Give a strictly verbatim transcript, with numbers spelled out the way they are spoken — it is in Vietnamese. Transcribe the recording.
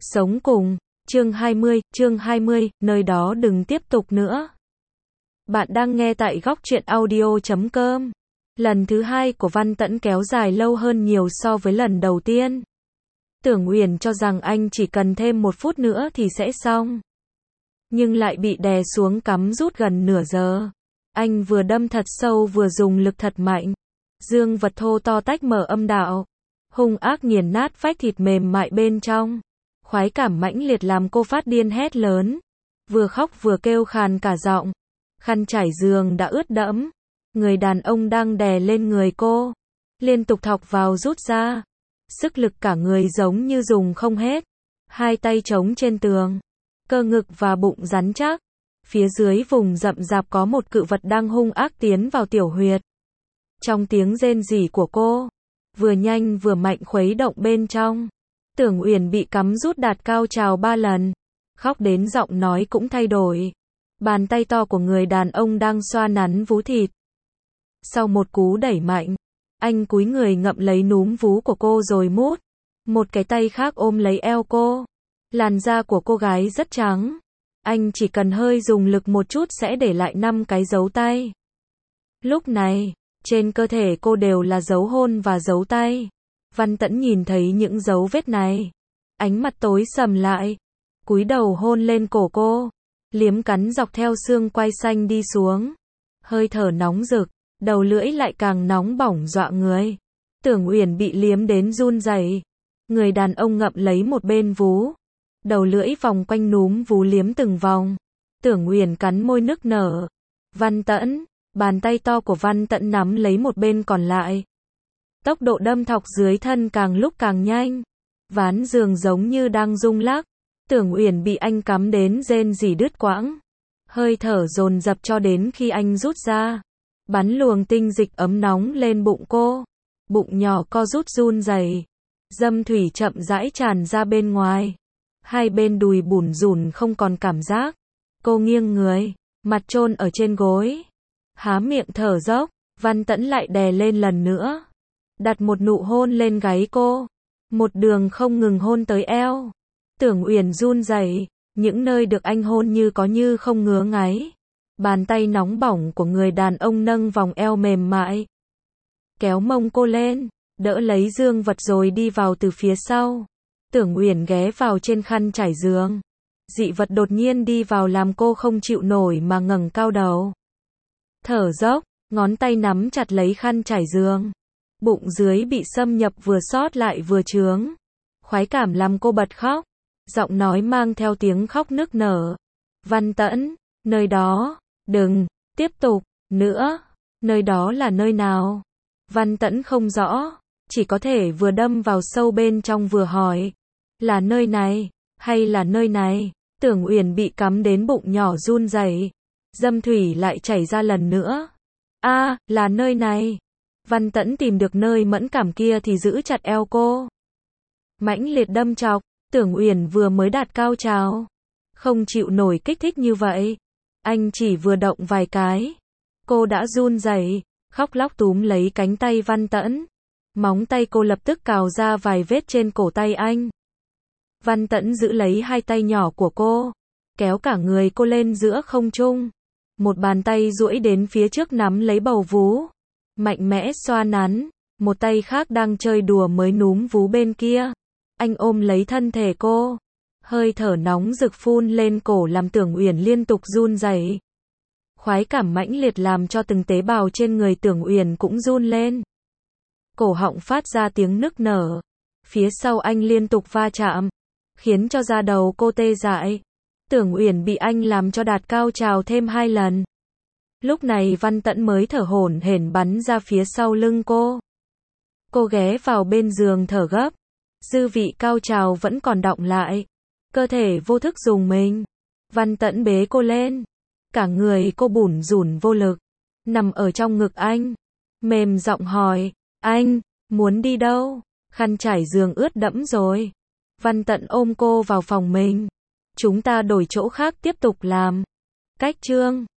Sống cùng, chương hai mươi, chương hai mươi, nơi đó đừng tiếp tục nữa. Bạn đang nghe tại góc truyện audio chấm com. Lần thứ hai của Văn Tẫn kéo dài lâu hơn nhiều so với lần đầu tiên. Tưởng Uyển cho rằng anh chỉ cần thêm một phút nữa thì sẽ xong. Nhưng lại bị đè xuống cắm rút gần nửa giờ. Anh vừa đâm thật sâu vừa dùng lực thật mạnh. Dương vật thô to tách mở âm đạo. Hung ác nghiền nát phách thịt mềm mại bên trong. Khoái cảm mãnh liệt làm cô phát điên hét lớn. Vừa khóc vừa kêu khàn cả giọng. Khăn trải giường đã ướt đẫm. Người đàn ông đang đè lên người cô. Liên tục thọc vào rút ra. Sức lực cả người giống như dùng không hết. Hai tay chống trên tường. Cơ ngực và bụng rắn chắc. Phía dưới vùng rậm rạp có một cự vật đang hung ác tiến vào tiểu huyệt. Trong tiếng rên rỉ của cô, vừa nhanh vừa mạnh khuấy động bên trong. Tưởng Uyển bị cắm rút đạt cao trào ba lần. Khóc đến giọng nói cũng thay đổi. Bàn tay to của người đàn ông đang xoa nắn vú thịt. Sau một cú đẩy mạnh, anh cúi người ngậm lấy núm vú của cô rồi mút. Một cái tay khác ôm lấy eo cô. Làn da của cô gái rất trắng. Anh chỉ cần hơi dùng lực một chút sẽ để lại năm cái dấu tay. Lúc này, trên cơ thể cô đều là dấu hôn và dấu tay. Văn Tẫn nhìn thấy những dấu vết này. Ánh mặt tối sầm lại. Cúi đầu hôn lên cổ cô. Liếm cắn dọc theo xương quai xanh đi xuống. Hơi thở nóng rực. Đầu lưỡi lại càng nóng bỏng dọa người. Tưởng Uyển bị liếm đến run rẩy. Người đàn ông ngậm lấy một bên vú. Đầu lưỡi vòng quanh núm vú liếm từng vòng. Tưởng Uyển cắn môi nức nở. Văn Tẫn. Bàn tay to của Văn Tẫn nắm lấy một bên còn lại. Tốc độ đâm thọc dưới thân càng lúc càng nhanh. Ván giường giống như đang rung lắc. Tưởng Uyển bị anh cắm đến rên rỉ đứt quãng. Hơi thở dồn dập cho đến khi anh rút ra. Bắn luồng tinh dịch ấm nóng lên bụng cô. Bụng nhỏ co rút run rẩy. Dâm thủy chậm rãi tràn ra bên ngoài. Hai bên đùi bủn rủn không còn cảm giác. Cô nghiêng người, mặt chôn ở trên gối. Há miệng thở dốc. Văn Tẫn lại đè lên lần nữa. Đặt một nụ hôn lên gáy cô. Một đường không ngừng hôn tới eo. Tưởng Uyển run rẩy. Những nơi được anh hôn như có như không ngứa ngáy. Bàn tay nóng bỏng của người đàn ông nâng vòng eo mềm mại. Kéo mông cô lên. Đỡ lấy dương vật rồi đi vào từ phía sau. Tưởng Uyển ghé vào trên khăn trải giường. Dị vật đột nhiên đi vào làm cô không chịu nổi mà ngẩng cao đầu. Thở dốc, ngón tay nắm chặt lấy khăn trải giường. Bụng dưới bị xâm nhập vừa sót lại vừa trướng. Khoái cảm làm cô bật khóc. Giọng nói mang theo tiếng khóc nức nở. Văn Tẫn, nơi đó, đừng, tiếp tục, nữa. Nơi đó là nơi nào? Văn Tẫn không rõ. Chỉ có thể vừa đâm vào sâu bên trong vừa hỏi. Là nơi này, hay là nơi này? Tưởng Uyển bị cắm đến bụng nhỏ run rẩy. Dâm thủy lại chảy ra lần nữa. A, à, là nơi này. Văn Tẫn tìm được nơi mẫn cảm kia thì giữ chặt eo cô. Mãnh liệt đâm chọc. Tưởng Uyển vừa mới đạt cao trào. Không chịu nổi kích thích như vậy. Anh chỉ vừa động vài cái. Cô đã run rẩy, khóc lóc túm lấy cánh tay Văn Tẫn. Móng tay cô lập tức cào ra vài vết trên cổ tay anh. Văn Tẫn giữ lấy hai tay nhỏ của cô. Kéo cả người cô lên giữa không trung. Một bàn tay duỗi đến phía trước nắm lấy bầu vú. Mạnh mẽ xoa nắn. Một tay khác đang chơi đùa mới núm vú bên kia. Anh ôm lấy thân thể cô. Hơi thở nóng rực phun lên cổ làm Tưởng Uyển liên tục run rẩy. Khoái cảm mãnh liệt làm cho từng tế bào trên người Tưởng Uyển cũng run lên. Cổ họng phát ra tiếng nức nở. Phía sau anh liên tục va chạm. Khiến cho da đầu cô tê dại. Tưởng Uyển bị anh làm cho đạt cao trào thêm hai lần. Lúc này Văn Tẫn mới thở hổn hển bắn ra phía sau lưng cô. Cô ghé vào bên giường thở gấp. Dư vị cao trào vẫn còn đọng lại. Cơ thể vô thức dùng mình. Văn Tẫn bế cô lên. Cả người cô bủn rủn vô lực. Nằm ở trong ngực anh. Mềm giọng hỏi. Anh, muốn đi đâu? Khăn trải giường ướt đẫm rồi. Văn Tẫn ôm cô vào phòng mình. Chúng ta đổi chỗ khác tiếp tục làm. Cách chương